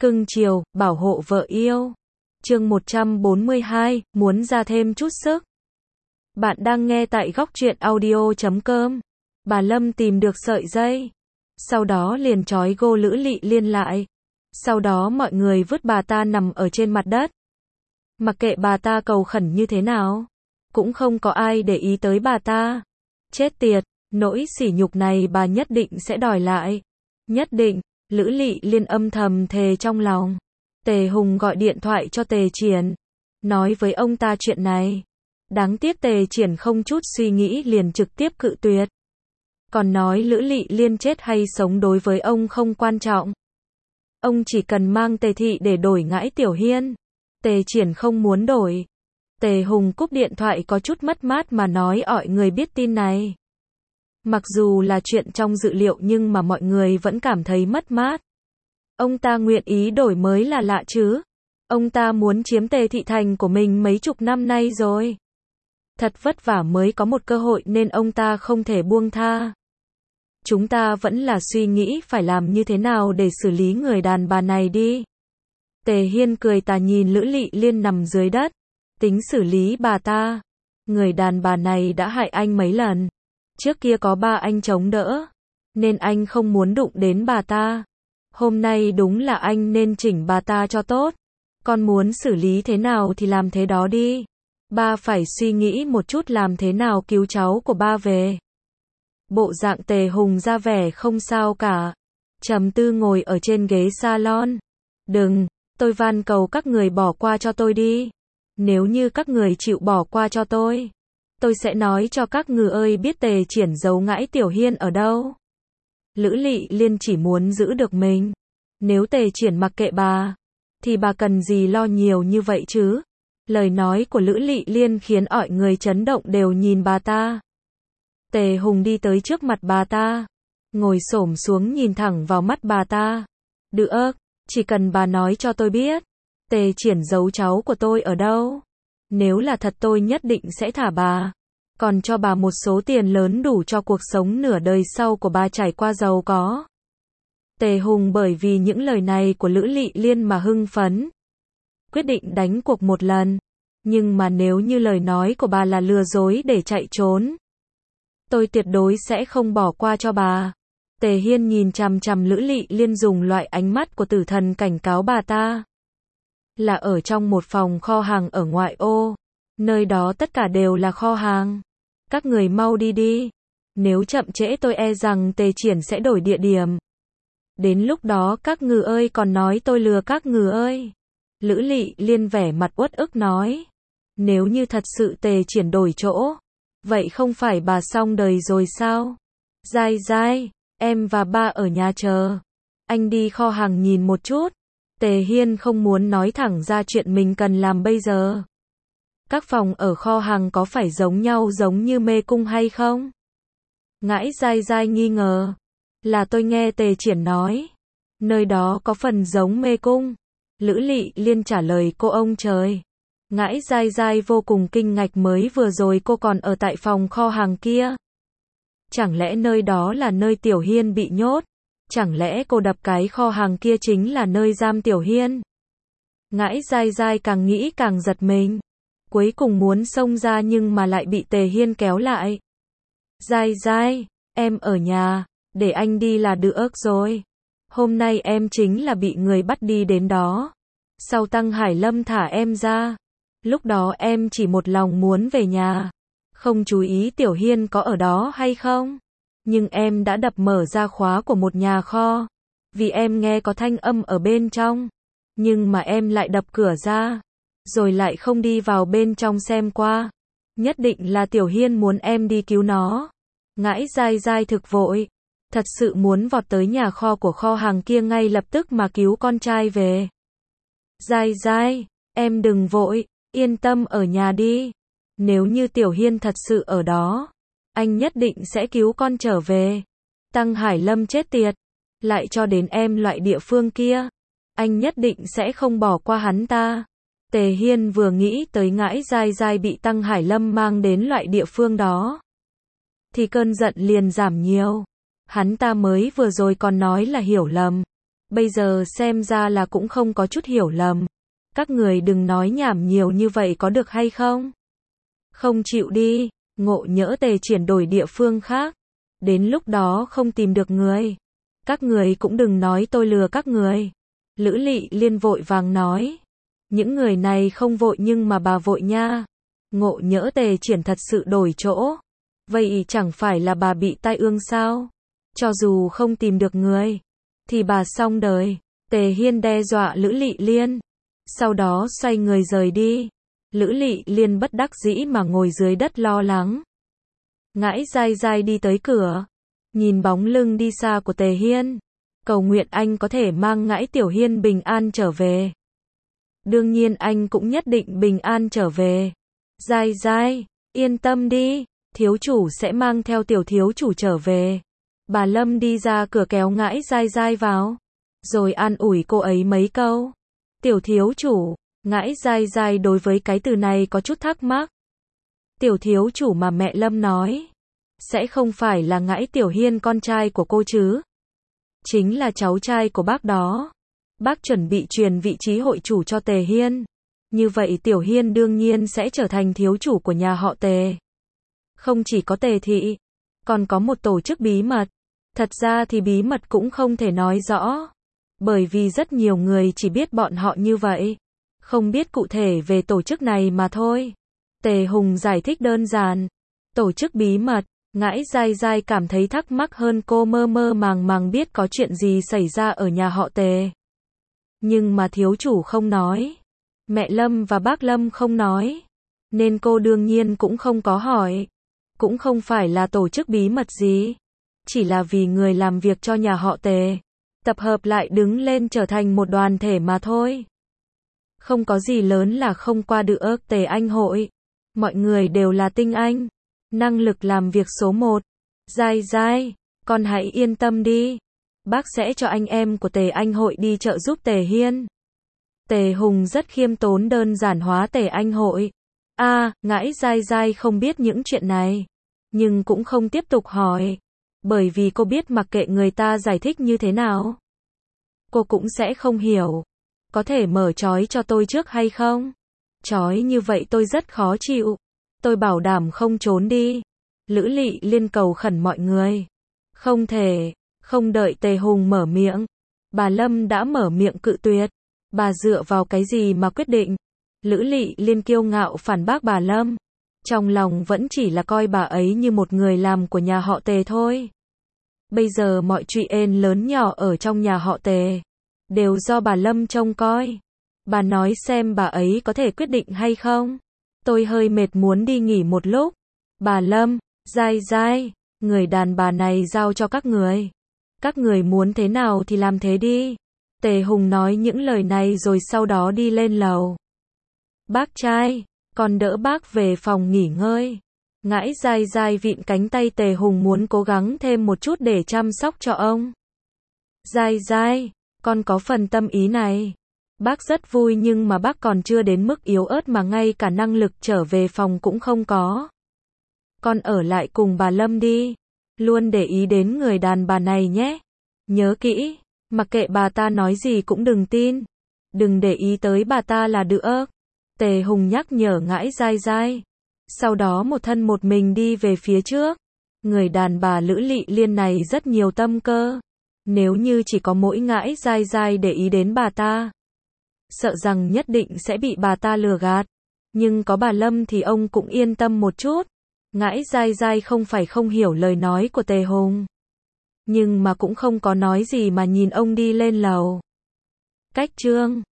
Cưng chiều, bảo hộ vợ yêu. Chương 142, muốn ra thêm chút sức. Bạn đang nghe tại góc truyện audio.com. Bà Lâm tìm được sợi dây. Sau đó liền trói gô Lữ Lị Liên lại. Sau đó mọi người vứt bà ta nằm ở trên mặt đất. Mặc kệ bà ta cầu khẩn như thế nào, cũng không có ai để ý tới bà ta. Chết tiệt, nỗi sỉ nhục này bà nhất định sẽ đòi lại. Nhất định. Lữ Lị Liên âm thầm thề trong lòng. Tề Hùng gọi điện thoại cho Tề Triển, nói với ông ta chuyện này. Đáng tiếc Tề Triển không chút suy nghĩ liền trực tiếp cự tuyệt. Còn nói Lữ Lị Liên chết hay sống đối với ông không quan trọng. Ông chỉ cần mang Tề Thị để đổi Ngãi Tiểu Hiên. Tề Triển không muốn đổi. Tề Hùng cúp điện thoại có chút mất mát mà nói mọi người biết tin này. Mặc dù là chuyện trong dự liệu nhưng mà mọi người vẫn cảm thấy mất mát. Ông ta nguyện ý đổi mới là lạ chứ. Ông ta muốn chiếm Tề Thị thành của mình mấy chục năm nay rồi. Thật vất vả mới có một cơ hội nên ông ta không thể buông tha. Chúng ta vẫn là suy nghĩ phải làm như thế nào để xử lý người đàn bà này đi. Tề Hiên cười tà nhìn Lữ Lị Liên nằm dưới đất. Tính xử lý bà ta. Người đàn bà này đã hại anh mấy lần. Trước kia có ba anh chống đỡ, nên anh không muốn đụng đến bà ta. Hôm nay đúng là anh nên chỉnh bà ta cho tốt. Con muốn xử lý thế nào thì làm thế đó đi. Ba phải suy nghĩ một chút làm thế nào cứu cháu của ba về. Bộ dạng Tề Hùng ra vẻ không sao cả. Trầm tư ngồi ở trên ghế salon. Đừng, tôi van cầu các người bỏ qua cho tôi đi. Nếu như các người chịu bỏ qua cho tôi sẽ nói cho các ngừ ơi biết Tề Triển giấu Ngãi Tiểu Hiên ở đâu. Lữ Lị Liên chỉ muốn giữ được mình. Nếu Tề Triển mặc kệ bà, thì bà cần gì lo nhiều như vậy chứ? Lời nói của Lữ Lị Liên khiến mọi người chấn động đều nhìn bà ta. Tề Hùng đi tới trước mặt bà ta, ngồi xổm xuống nhìn thẳng vào mắt bà ta. Được, chỉ cần bà nói cho tôi biết, Tề Triển giấu cháu của tôi ở đâu. Nếu là thật tôi nhất định sẽ thả bà. Còn cho bà một số tiền lớn đủ cho cuộc sống nửa đời sau của bà trải qua giàu có. Tề Hùng bởi vì những lời này của Lữ Lị Liên mà hưng phấn. Quyết định đánh cuộc một lần. Nhưng mà nếu như lời nói của bà là lừa dối để chạy trốn, tôi tuyệt đối sẽ không bỏ qua cho bà. Tề Hiên nhìn chằm chằm Lữ Lị Liên dùng loại ánh mắt của tử thần cảnh cáo bà ta. Là ở trong một phòng kho hàng ở ngoại ô. Nơi đó tất cả đều là kho hàng. Các người mau đi đi. Nếu chậm trễ tôi e rằng Tề Triển sẽ đổi địa điểm. Đến lúc đó các ngừ ơi còn nói tôi lừa các ngừ ơi. Lữ Lị Liên vẻ mặt uất ức nói. Nếu như thật sự Tề Triển đổi chỗ, vậy không phải bà xong đời rồi sao? Giai Giai, em và ba ở nhà chờ. Anh đi kho hàng nhìn một chút. Tề Hiên không muốn nói thẳng ra chuyện mình cần làm bây giờ. Các phòng ở kho hàng có phải giống nhau giống như mê cung hay không? Ngãi Giai Giai nghi ngờ. Là tôi nghe Tề Triển nói. Nơi đó có phần giống mê cung. Lữ Lị Liên trả lời cô ông trời. Ngãi Giai Giai vô cùng kinh ngạc mới vừa rồi cô còn ở tại phòng kho hàng kia. Chẳng lẽ nơi đó là nơi Tiểu Hiên bị nhốt? Chẳng lẽ cô đập cái kho hàng kia chính là nơi giam Tiểu Hiên? Ngãi Giai Giai càng nghĩ càng giật mình. Cuối cùng muốn xông ra nhưng mà lại bị Tề Hiên kéo lại. Giai Giai, em ở nhà, để anh đi là được rồi. Hôm nay em chính là bị người bắt đi đến đó. Sau Tăng Hải Lâm thả em ra. Lúc đó em chỉ một lòng muốn về nhà. Không chú ý Tiểu Hiên có ở đó hay không. Nhưng em đã đập mở ra khóa của một nhà kho. Vì em nghe có thanh âm ở bên trong. Nhưng mà em lại đập cửa ra. Rồi lại không đi vào bên trong xem qua. Nhất định là Tiểu Hiên muốn em đi cứu nó. Ngãi Giai Giai thực vội. Thật sự muốn vọt tới nhà kho của kho hàng kia ngay lập tức mà cứu con trai về. Giai Giai, em đừng vội, yên tâm ở nhà đi. Nếu như Tiểu Hiên thật sự ở đó, anh nhất định sẽ cứu con trở về. Tăng Hải Lâm chết tiệt, lại cho đến em loại địa phương kia. Anh nhất định sẽ không bỏ qua hắn ta. Tề Hiên vừa nghĩ tới Ngãi Giai Giai bị Tăng Hải Lâm mang đến loại địa phương đó, thì cơn giận liền giảm nhiều. Hắn ta mới vừa rồi còn nói là hiểu lầm. Bây giờ xem ra là cũng không có chút hiểu lầm. Các người đừng nói nhảm nhiều như vậy có được hay không? Không chịu đi, Ngộ Nhỡ Tề chuyển đổi địa phương khác. Đến lúc đó không tìm được người. Các người cũng đừng nói tôi lừa các người. Lữ Lị Liên vội vàng nói. Những người này không vội nhưng mà bà vội nha. Ngộ Nhỡ Tề triển thật sự đổi chỗ. Vậy chẳng phải là bà bị tai ương sao? Cho dù không tìm được người, thì bà xong đời. Tề Hiên đe dọa Lữ Lị Liên. Sau đó xoay người rời đi. Lữ Lị Liên bất đắc dĩ mà ngồi dưới đất lo lắng. Ngãi dai dai đi tới cửa. Nhìn bóng lưng đi xa của Tề Hiên. Cầu nguyện anh có thể mang Ngãi Tiểu Hiên bình an trở về. Đương nhiên anh cũng nhất định bình an trở về. Dai dai, yên tâm đi. Thiếu chủ sẽ mang theo tiểu thiếu chủ trở về. Bà Lâm đi ra cửa kéo Ngãi dai dai vào. Rồi an ủi cô ấy mấy câu. Tiểu thiếu chủ, Ngãi dai dai đối với cái từ này có chút thắc mắc. Tiểu thiếu chủ mà mẹ Lâm nói. Sẽ không phải là Ngãi Tiểu Hiên con trai của cô chứ? Chính là cháu trai của bác đó. Bác chuẩn bị truyền vị trí hội chủ cho Tề Hiên. Như vậy Tiểu Hiên đương nhiên sẽ trở thành thiếu chủ của nhà họ Tề. Không chỉ có Tề thị, còn có một tổ chức bí mật. Thật ra thì bí mật cũng không thể nói rõ. Bởi vì rất nhiều người chỉ biết bọn họ như vậy. Không biết cụ thể về tổ chức này mà thôi. Tề Hùng giải thích đơn giản. Tổ chức bí mật. Ngãi dai dai cảm thấy thắc mắc hơn, cô mơ mơ màng màng biết có chuyện gì xảy ra ở nhà họ Tề. Nhưng mà thiếu chủ không nói. Mẹ Lâm và bác Lâm không nói. Nên cô đương nhiên cũng không có hỏi. Cũng không phải là tổ chức bí mật gì. Chỉ là vì người làm việc cho nhà họ Tề tập hợp lại đứng lên trở thành một đoàn thể mà thôi. Không có gì lớn là không qua được Tề Anh hội. Mọi người đều là tinh anh. Năng lực làm việc số 1. Dai dai, con hãy yên tâm đi. Bác sẽ cho anh em của Tề Anh hội đi trợ giúp Tề Hiên. Tề Hùng rất khiêm tốn đơn giản hóa Tề Anh hội. Ngãi dai dai không biết những chuyện này. Nhưng cũng không tiếp tục hỏi. Bởi vì cô biết mặc kệ người ta giải thích như thế nào, cô cũng sẽ không hiểu. Có thể mở trói cho tôi trước hay không? Trói như vậy tôi rất khó chịu. Tôi bảo đảm không trốn đi. Lữ Lị Liên cầu khẩn mọi người. Không thể. Không đợi Tề Hùng mở miệng. Bà Lâm đã mở miệng cự tuyệt. Bà dựa vào cái gì mà quyết định? Lữ Lị Liên kiêu ngạo phản bác bà Lâm. Trong lòng vẫn chỉ là coi bà ấy như một người làm của nhà họ Tề thôi. Bây giờ mọi chuyện lớn nhỏ ở trong nhà họ Tề đều do bà Lâm trông coi. Bà nói xem bà ấy có thể quyết định hay không? Tôi hơi mệt muốn đi nghỉ một lúc. Bà Lâm, dai dai, người đàn bà này giao cho các người. Các người muốn thế nào thì làm thế đi. Tề Hùng nói những lời này rồi sau đó đi lên lầu. Bác trai, con đỡ bác về phòng nghỉ ngơi. Ngãi dai dai vịn cánh tay Tề Hùng muốn cố gắng thêm một chút để chăm sóc cho ông. Dai dai, con có phần tâm ý này. Bác rất vui nhưng mà bác còn chưa đến mức yếu ớt mà ngay cả năng lực trở về phòng cũng không có. Con ở lại cùng bà Lâm đi. Luôn để ý đến người đàn bà này nhé. Nhớ kỹ, mặc kệ bà ta nói gì cũng đừng tin. Đừng để ý tới bà ta là được. Tề Hùng nhắc nhở Ngãi dai dai. Sau đó một thân một mình đi về phía trước. Người đàn bà Lữ Lị Liên này rất nhiều tâm cơ. Nếu như chỉ có mỗi Ngãi dai dai để ý đến bà ta, sợ rằng nhất định sẽ bị bà ta lừa gạt. Nhưng có bà Lâm thì ông cũng yên tâm một chút. Ngãi dai dai không phải không hiểu lời nói của Tề Hùng, nhưng mà cũng không có nói gì mà nhìn ông đi lên lầu. Cách chương